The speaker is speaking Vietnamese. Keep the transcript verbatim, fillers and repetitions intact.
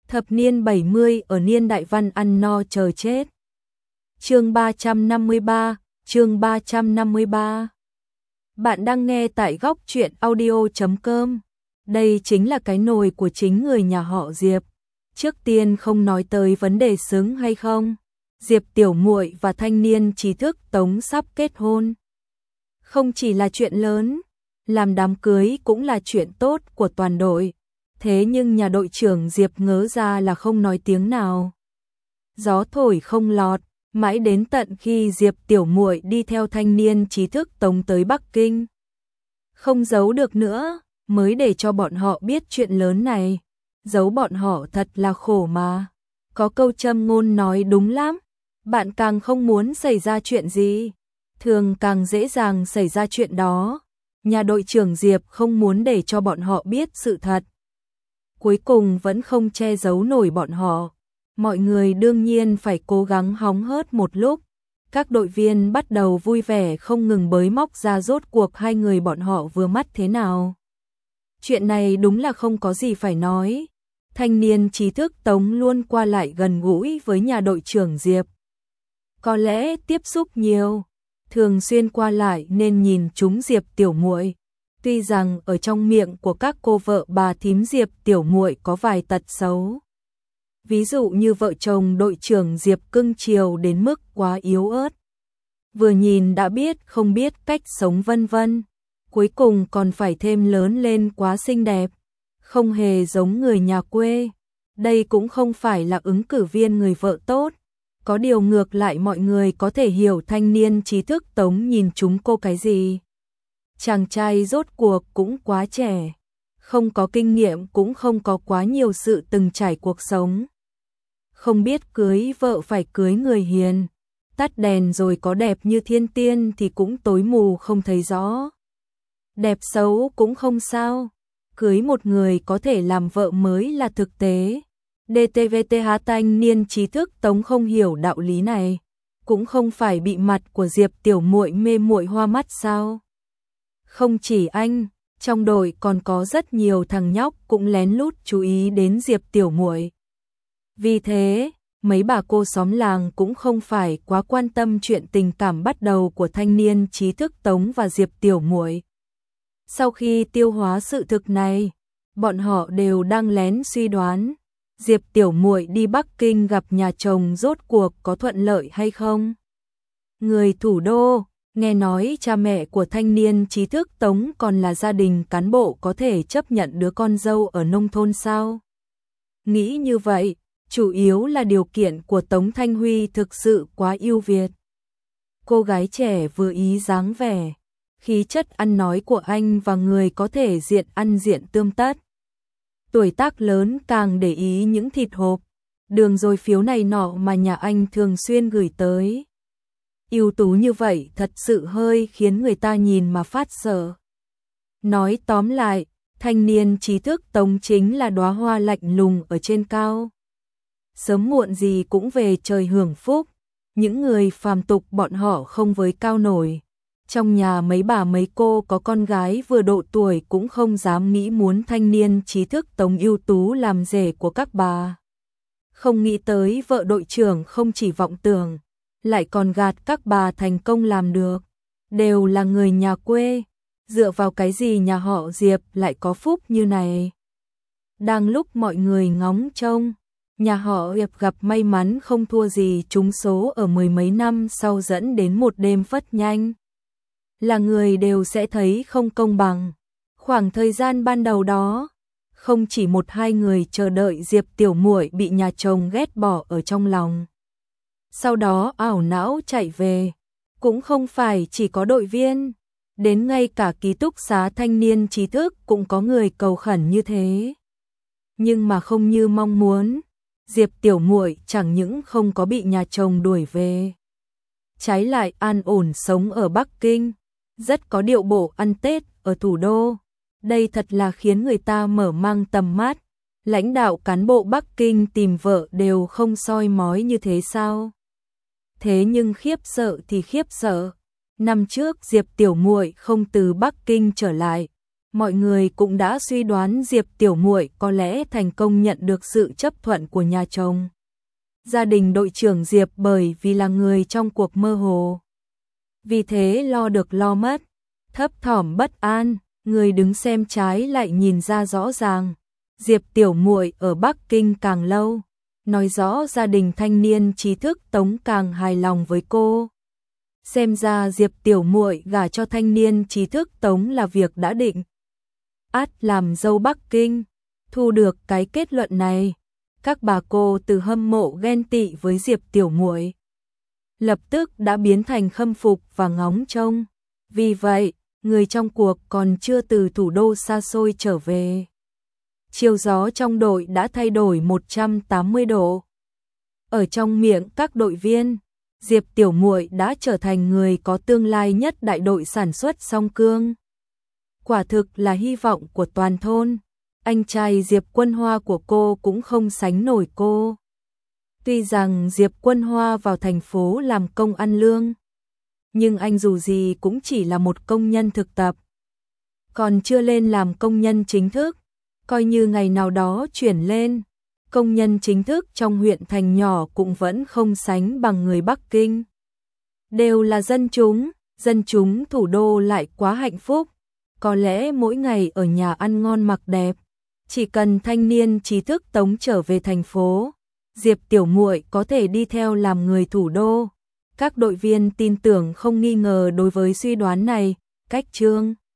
Thập niên bảy mươi ở niên đại văn ăn no chờ chết. Chương ba trăm năm mươi ba, chương ba trăm năm mươi ba. Bạn đang nghe tại góc truyện audio chấm com. Đây chính là cái nồi của chính người nhà họ Diệp. Trước tiên không nói tới vấn đề xứng hay không, Diệp tiểu muội và thanh niên trí thức Tống sắp kết hôn. Không chỉ là chuyện lớn, làm đám cưới cũng là chuyện tốt của toàn đội. Thế nhưng nhà đội trưởng Diệp ngớ ra là không nói tiếng nào. Gió thổi không lọt, mãi đến tận khi Diệp tiểu muội đi theo thanh niên trí thức Tống tới Bắc Kinh. Không giấu được nữa, mới để cho bọn họ biết chuyện lớn này. Giấu bọn họ thật là khổ mà. Có câu châm ngôn nói đúng lắm, bạn càng không muốn xảy ra chuyện gì, thường càng dễ dàng xảy ra chuyện đó. Nhà đội trưởng Diệp không muốn để cho bọn họ biết sự thật. Cuối cùng vẫn không che giấu nổi bọn họ. Mọi người đương nhiên phải cố gắng hóng hớt một lúc. Các đội viên bắt đầu vui vẻ không ngừng bới móc ra rốt cuộc hai người bọn họ vừa mắt thế nào. Chuyện này đúng là không có gì phải nói. Thanh niên trí thức Tống luôn qua lại gần gũi với nhà đội trưởng Diệp. Có lẽ tiếp xúc nhiều, thường xuyên qua lại nên nhìn chúng Diệp tiểu muội. Tuy rằng ở trong miệng của các cô vợ bà thím Diệp tiểu muội có vài tật xấu. Ví dụ như vợ chồng đội trưởng Diệp cưng chiều đến mức quá yếu ớt. Vừa nhìn đã biết không biết cách sống vân vân. Cuối cùng còn phải thêm lớn lên quá xinh đẹp. Không hề giống người nhà quê. Đây cũng không phải là ứng cử viên người vợ tốt. Có điều ngược lại mọi người có thể hiểu thanh niên trí thức Tống nhìn chúng cô cái gì. Chàng trai rốt cuộc cũng quá trẻ, không có kinh nghiệm cũng không có quá nhiều sự từng trải cuộc sống. Không biết cưới vợ phải cưới người hiền, tắt đèn rồi có đẹp như thiên tiên thì cũng tối mù không thấy rõ. Đẹp xấu cũng không sao, cưới một người có thể làm vợ mới là thực tế. đê tê vê tê há thanh niên trí thức Tống không hiểu đạo lý này, cũng không phải bị mặt của Diệp tiểu muội mê muội hoa mắt sao? Không chỉ anh, trong đội còn có rất nhiều thằng nhóc cũng lén lút chú ý đến Diệp tiểu muội. Vì thế, mấy bà cô xóm làng cũng không phải quá quan tâm chuyện tình cảm bắt đầu của thanh niên trí thức Tống và Diệp tiểu muội. Sau khi tiêu hóa sự thực này, bọn họ đều đang lén suy đoán, Diệp tiểu muội đi Bắc Kinh gặp nhà chồng rốt cuộc có thuận lợi hay không? Người thủ đô, nghe nói cha mẹ của thanh niên trí thức Tống còn là gia đình cán bộ có thể chấp nhận đứa con dâu ở nông thôn sao? Nghĩ như vậy, chủ yếu là điều kiện của Tống Thanh Huy thực sự quá ưu việt. Cô gái trẻ vừa ý dáng vẻ, khí chất ăn nói của anh và người có thể diện ăn diện tươm tất. Tuổi tác lớn càng để ý những thịt hộp, đường rồi phiếu này nọ mà nhà anh thường xuyên gửi tới. Ưu tú như vậy thật sự hơi khiến người ta nhìn mà phát sợ. Nói tóm lại, thanh niên trí thức Tống chính là đóa hoa lạnh lùng ở trên cao. Sớm muộn gì cũng về trời hưởng phúc, những người phàm tục bọn họ không với cao nổi. Trong nhà mấy bà mấy cô có con gái vừa độ tuổi cũng không dám nghĩ muốn thanh niên trí thức Tống ưu tú làm rể của các bà. Không nghĩ tới vợ đội trưởng không chỉ vọng tưởng, lại còn gạt các bà thành công làm được. Đều là người nhà quê, dựa vào cái gì nhà họ Diệp lại có phúc như này. Đang lúc mọi người ngóng trông, nhà họ Diệp gặp may mắn không thua gì trúng số ở mười mấy năm sau dẫn đến một đêm phất nhanh. Là người đều sẽ thấy không công bằng. Khoảng thời gian ban đầu đó, không chỉ một hai người chờ đợi Diệp tiểu muội bị nhà chồng ghét bỏ ở trong lòng. Sau đó ảo não chạy về, cũng không phải chỉ có đội viên, đến ngay cả ký túc xá thanh niên trí thức cũng có người cầu khẩn như thế. Nhưng mà không như mong muốn, Diệp tiểu muội chẳng những không có bị nhà chồng đuổi về, trái lại an ổn sống ở Bắc Kinh, rất có điệu bộ ăn Tết ở thủ đô. Đây thật là khiến người ta mở mang tầm mắt. Lãnh đạo cán bộ Bắc Kinh tìm vợ đều không soi mói như thế sao? Thế nhưng khiếp sợ thì khiếp sợ. Năm trước Diệp tiểu muội không từ Bắc Kinh trở lại, mọi người cũng đã suy đoán Diệp tiểu muội có lẽ thành công nhận được sự chấp thuận của nhà chồng. Gia đình đội trưởng Diệp bởi vì là người trong cuộc mơ hồ. Vì thế lo được lo mất, thấp thỏm bất an, người đứng xem trái lại nhìn ra rõ ràng. Diệp tiểu muội ở Bắc Kinh càng lâu, nói rõ gia đình thanh niên trí thức Tống càng hài lòng với cô. Xem ra Diệp tiểu muội gả cho thanh niên trí thức Tống là việc đã định. Át làm dâu Bắc Kinh, thu được cái kết luận này, các bà cô từ hâm mộ ghen tị với Diệp tiểu muội lập tức đã biến thành khâm phục và ngóng trông. Vì vậy, người trong cuộc còn chưa từ thủ đô xa xôi trở về. Chiều gió trong đội đã thay đổi một trăm tám mươi độ. Ở trong miệng các đội viên, Diệp tiểu muội đã trở thành người có tương lai nhất đại đội sản xuất song cương. Quả thực là hy vọng của toàn thôn. Anh trai Diệp Quân Hoa của cô cũng không sánh nổi cô. Tuy rằng Diệp Quân Hoa vào thành phố làm công ăn lương, nhưng anh dù gì cũng chỉ là một công nhân thực tập, còn chưa lên làm công nhân chính thức. Coi như ngày nào đó chuyển lên, công nhân chính thức trong huyện thành nhỏ cũng vẫn không sánh bằng người Bắc Kinh. Đều là dân chúng, dân chúng thủ đô lại quá hạnh phúc, có lẽ mỗi ngày ở nhà ăn ngon mặc đẹp. Chỉ cần thanh niên trí thức Tống trở về thành phố, Diệp tiểu muội có thể đi theo làm người thủ đô. Các đội viên tin tưởng không nghi ngờ đối với suy đoán này. Cách chương